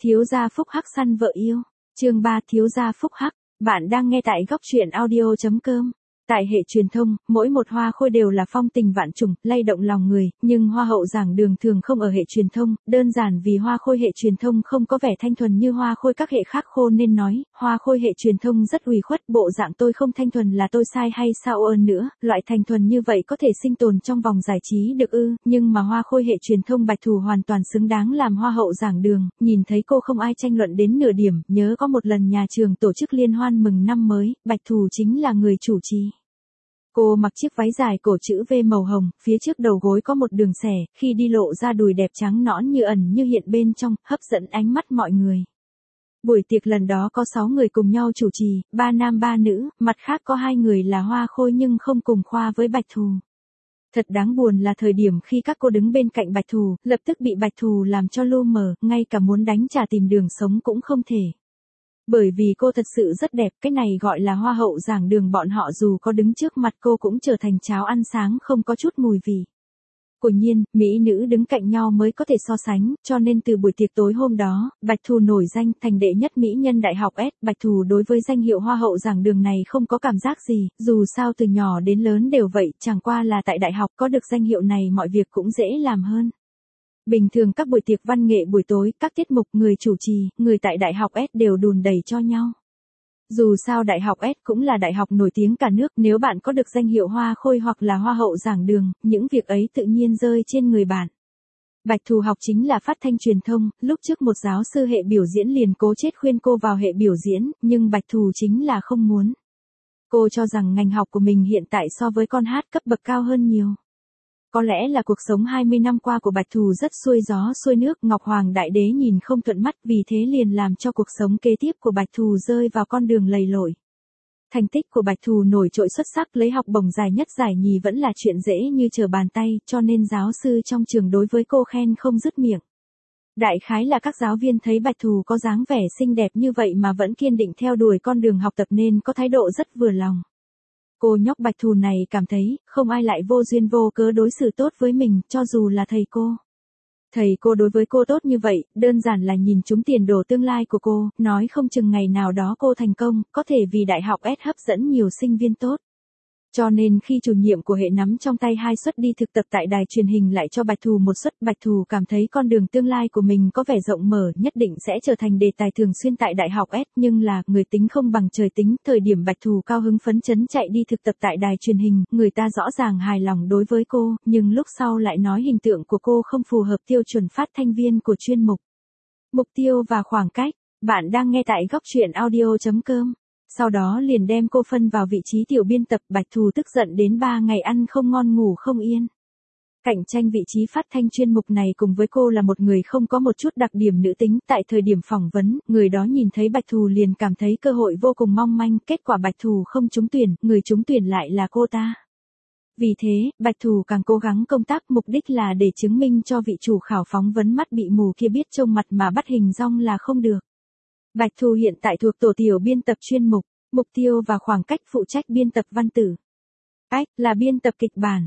Thiếu gia phúc hắc săn vợ yêu. Chương 3 Thiếu gia phúc hắc. Bạn đang nghe tại góc truyện audio.com. Tại hệ truyền thông, mỗi một hoa khôi đều là phong tình vạn trùng, lay động lòng người, nhưng hoa hậu giảng đường thường không ở hệ truyền thông, đơn giản vì hoa khôi hệ truyền thông không có vẻ thanh thuần như hoa khôi các hệ khác khô nên nói, hoa khôi hệ truyền thông rất ủy khuất, bộ dạng tôi không thanh thuần là tôi sai hay sao ơn nữa, loại thanh thuần như vậy có thể sinh tồn trong vòng giải trí được ư, nhưng mà hoa khôi hệ truyền thông Bạch Thù hoàn toàn xứng đáng làm hoa hậu giảng đường, nhìn thấy cô không ai tranh luận đến nửa điểm, nhớ có một lần nhà trường tổ chức liên hoan mừng năm mới, Bạch Thù chính là người chủ trì. Cô mặc chiếc váy dài cổ chữ V màu hồng, phía trước đầu gối có một đường xẻ, khi đi lộ ra đùi đẹp trắng nõn như ẩn như hiện bên trong, hấp dẫn ánh mắt mọi người. Buổi tiệc lần đó có 6 người cùng nhau chủ trì, 3 nam 3 nữ, mặt khác có 2 người là hoa khôi nhưng không cùng khoa với Bạch Thù. Thật đáng buồn là thời điểm khi các cô đứng bên cạnh Bạch Thù, lập tức bị Bạch Thù làm cho lu mờ, ngay cả muốn đánh trả tìm đường sống cũng không thể. Bởi vì cô thật sự rất đẹp, cái này gọi là hoa hậu giảng đường, bọn họ dù có đứng trước mặt cô cũng trở thành cháo ăn sáng không có chút mùi vị. Quả nhiên, mỹ nữ đứng cạnh nhau mới có thể so sánh, cho nên từ buổi tiệc tối hôm đó, Bạch Thù nổi danh thành đệ nhất mỹ nhân đại học S. Bạch Thù đối với danh hiệu hoa hậu giảng đường này không có cảm giác gì, dù sao từ nhỏ đến lớn đều vậy, chẳng qua là tại đại học có được danh hiệu này mọi việc cũng dễ làm hơn. Bình thường các buổi tiệc văn nghệ buổi tối, các tiết mục người chủ trì, người tại đại học S đều đùn đẩy cho nhau. Dù sao đại học S cũng là đại học nổi tiếng cả nước, nếu bạn có được danh hiệu hoa khôi hoặc là hoa hậu giảng đường, những việc ấy tự nhiên rơi trên người bạn. Bạch Thù học chính là phát thanh truyền thông, lúc trước một giáo sư hệ biểu diễn liền cố chết khuyên cô vào hệ biểu diễn, nhưng Bạch Thù chính là không muốn. Cô cho rằng ngành học của mình hiện tại so với con hát cấp bậc cao hơn nhiều. Có lẽ là cuộc sống 20 năm qua của Bạch Thù rất xuôi gió xuôi nước, Ngọc Hoàng Đại Đế nhìn không thuận mắt, vì thế liền làm cho cuộc sống kế tiếp của Bạch Thù rơi vào con đường lầy lội. Thành tích của Bạch Thù nổi trội xuất sắc, lấy học bổng giải nhất giải nhì vẫn là chuyện dễ như trở bàn tay, cho nên giáo sư trong trường đối với cô khen không dứt miệng. Đại khái là các giáo viên thấy Bạch Thù có dáng vẻ xinh đẹp như vậy mà vẫn kiên định theo đuổi con đường học tập nên có thái độ rất vừa lòng. Cô nhóc Bạch Thù này cảm thấy, không ai lại vô duyên vô cớ đối xử tốt với mình, cho dù là thầy cô. Thầy cô đối với cô tốt như vậy, đơn giản là nhìn trúng tiền đồ tương lai của cô, nói không chừng ngày nào đó cô thành công, có thể vì đại học S hấp dẫn nhiều sinh viên tốt. Cho nên khi chủ nhiệm của hệ nắm trong tay 2 suất đi thực tập tại đài truyền hình lại cho Bạch Thù 1 suất, Bạch Thù cảm thấy con đường tương lai của mình có vẻ rộng mở, nhất định sẽ trở thành đề tài thường xuyên tại đại học S, nhưng là, người tính không bằng trời tính, thời điểm Bạch Thù cao hứng phấn chấn chạy đi thực tập tại đài truyền hình, người ta rõ ràng hài lòng đối với cô, nhưng lúc sau lại nói hình tượng của cô không phù hợp tiêu chuẩn phát thanh viên của chuyên mục. Mục tiêu và khoảng cách, bạn đang nghe tại góc truyện audio.com. Sau đó liền đem cô phân vào vị trí tiểu biên tập, Bạch Thù tức giận đến 3 ngày ăn không ngon ngủ không yên. Cạnh tranh vị trí phát thanh chuyên mục này cùng với cô là một người không có một chút đặc điểm nữ tính, tại thời điểm phỏng vấn, người đó nhìn thấy Bạch Thù liền cảm thấy cơ hội vô cùng mong manh, kết quả Bạch Thù không trúng tuyển, người trúng tuyển lại là cô ta. Vì thế, Bạch Thù càng cố gắng công tác, mục đích là để chứng minh cho vị chủ khảo phỏng vấn mắt bị mù kia biết trông mặt mà bắt hình dong là không được. Bạch Thù hiện tại thuộc tổ tiểu biên tập chuyên mục, mục tiêu và khoảng cách phụ trách biên tập văn tử. Ách, là biên tập kịch bản,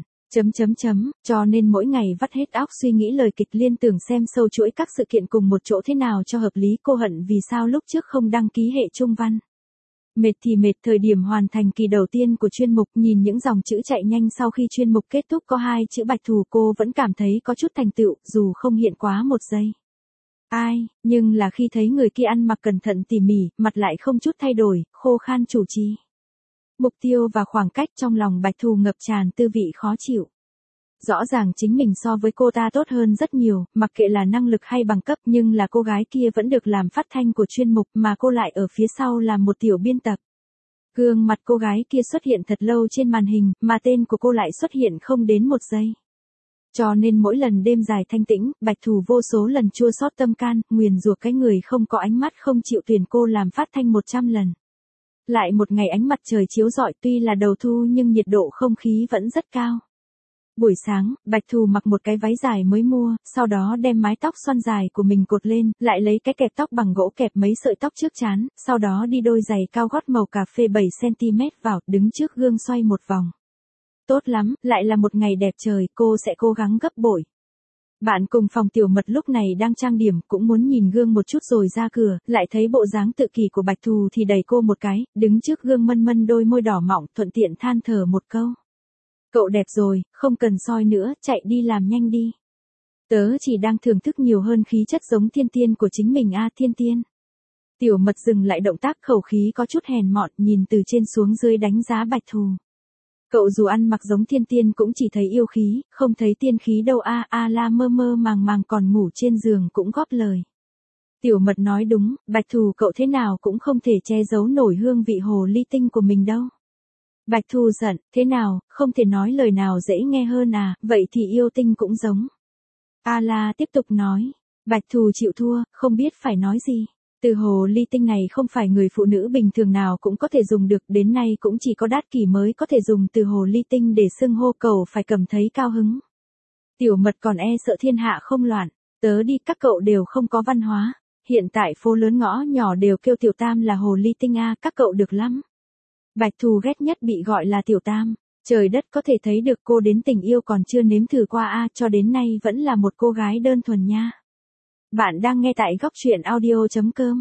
cho nên mỗi ngày vắt hết óc suy nghĩ lời kịch, liên tưởng xem sâu chuỗi các sự kiện cùng một chỗ thế nào cho hợp lý, cô hận vì sao lúc trước không đăng ký hệ trung văn. Mệt thì mệt, thời điểm hoàn thành kỳ đầu tiên của chuyên mục, nhìn những dòng chữ chạy nhanh sau khi chuyên mục kết thúc có 2 chữ Bạch Thù, cô vẫn cảm thấy có chút thành tựu, dù không hiện quá 1 giây. Ai, nhưng là khi thấy người kia ăn mặc cẩn thận tỉ mỉ, mặt lại không chút thay đổi, khô khan chủ trì. Mục tiêu và khoảng cách, trong lòng Bạch Thù ngập tràn tư vị khó chịu. Rõ ràng chính mình so với cô ta tốt hơn rất nhiều, mặc kệ là năng lực hay bằng cấp, nhưng là cô gái kia vẫn được làm phát thanh của chuyên mục mà cô lại ở phía sau làm một tiểu biên tập. Gương mặt cô gái kia xuất hiện thật lâu trên màn hình, mà tên của cô lại xuất hiện không đến 1 giây. Cho nên mỗi lần đêm dài thanh tĩnh, Bạch Thù vô số lần chua xót tâm can, nguyền rủa cái người không có ánh mắt không chịu tuyển cô làm phát thanh 100 lần. Lại một ngày ánh mặt trời chiếu rọi, tuy là đầu thu nhưng nhiệt độ không khí vẫn rất cao. Buổi sáng, Bạch Thù mặc một cái váy dài mới mua, sau đó đem mái tóc xoăn dài của mình cột lên, lại lấy cái kẹp tóc bằng gỗ kẹp mấy sợi tóc trước trán, sau đó đi đôi giày cao gót màu cà phê 7 cm vào, đứng trước gương xoay một vòng. Tốt lắm, lại là một ngày đẹp trời, cô sẽ cố gắng gấp bội. Bạn cùng phòng Tiểu Mật lúc này đang trang điểm, cũng muốn nhìn gương một chút rồi ra cửa, lại thấy bộ dáng tự kỷ của Bạch Thù thì đẩy cô một cái, đứng trước gương mân mân đôi môi đỏ mọng, thuận tiện than thở một câu. Cậu đẹp rồi, không cần soi nữa, chạy đi làm nhanh đi. Tớ chỉ đang thưởng thức nhiều hơn khí chất giống Thiên Tiên của chính mình a Thiên Tiên. Tiểu Mật dừng lại động tác, khẩu khí có chút hèn mọn, nhìn từ trên xuống dưới đánh giá Bạch Thù. Cậu dù ăn mặc giống Thiên Tiên cũng chỉ thấy yêu khí, không thấy tiên khí đâu a la mơ mơ màng màng còn ngủ trên giường cũng góp lời. Tiểu Mật nói đúng, Bạch Thù cậu thế nào cũng không thể che giấu nổi hương vị hồ ly tinh của mình đâu. Bạch Thù giận, thế nào, không thể nói lời nào dễ nghe hơn à, vậy thì yêu tinh cũng giống. A la tiếp tục nói, Bạch Thù chịu thua, không biết phải nói gì. Từ hồ ly tinh này không phải người phụ nữ bình thường nào cũng có thể dùng được, đến nay cũng chỉ có Đát Kỷ mới có thể dùng từ hồ ly tinh để xưng hô cậu phải cầm thấy cao hứng. Tiểu Mật còn e sợ thiên hạ không loạn, tớ đi các cậu đều không có văn hóa, hiện tại phố lớn ngõ nhỏ đều kêu Tiểu Tam là hồ ly tinh a, các cậu được lắm. Bạch Thù ghét nhất bị gọi là Tiểu Tam, trời đất có thể thấy được cô đến tình yêu còn chưa nếm thử qua a, cho đến nay vẫn là một cô gái đơn thuần nha. Bạn đang nghe tại góc truyện audio.com.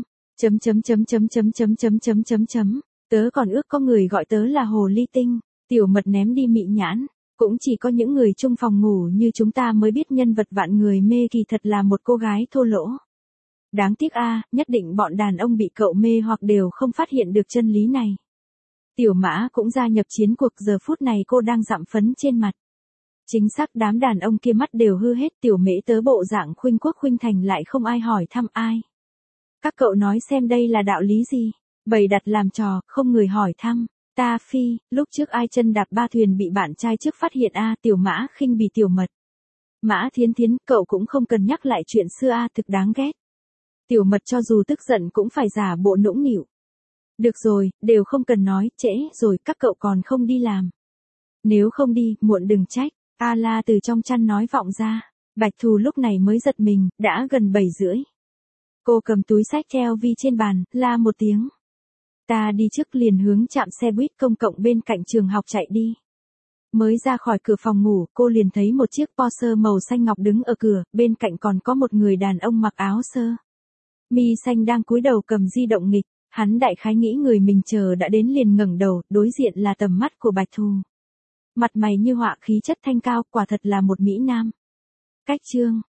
Tớ còn ước có người gọi tớ là hồ ly tinh. Tiểu Mật ném đi mị nhãn. Cũng chỉ có những người chung phòng ngủ như chúng ta mới biết nhân vật vạn người mê kỳ thật là một cô gái thô lỗ. Đáng tiếc a, nhất định bọn đàn ông bị cậu mê hoặc đều không phát hiện được chân lý này. Tiểu Mã cũng gia nhập chiến cuộc, giờ phút này cô đang dặm phấn trên mặt. Chính xác, đám đàn ông kia mắt đều hư hết, Tiểu Mễ tớ bộ dạng khuynh quốc khuynh thành lại không ai hỏi thăm ai. Các cậu nói xem đây là đạo lý gì? Bày đặt làm trò, không người hỏi thăm. Ta phi, lúc trước ai chân đạp ba thuyền bị bạn trai trước phát hiện a, Tiểu Mã khinh bỉ Tiểu Mật. Mã Thiến Thiến, cậu cũng không cần nhắc lại chuyện xưa a, thực đáng ghét. Tiểu Mật cho dù tức giận cũng phải giả bộ nũng nịu. Được rồi, đều không cần nói, trễ rồi, các cậu còn không đi làm. Nếu không đi, muộn đừng trách. A la từ trong chăn nói vọng ra. Bạch Thù lúc này mới giật mình, đã gần 7:30. Cô cầm túi xách theo vi trên bàn, la một tiếng. Ta đi trước, liền hướng trạm xe buýt công cộng bên cạnh trường học chạy đi. Mới ra khỏi cửa phòng ngủ, cô liền thấy một chiếc Porsche màu xanh ngọc đứng ở cửa, bên cạnh còn có một người đàn ông mặc áo sơ mi xanh đang cúi đầu cầm di động nghịch. Hắn đại khái nghĩ người mình chờ đã đến liền ngẩng đầu, đối diện là tầm mắt của Bạch Thù. Mặt mày như họa, khí chất thanh cao, quả thật là một mỹ nam. Cách chương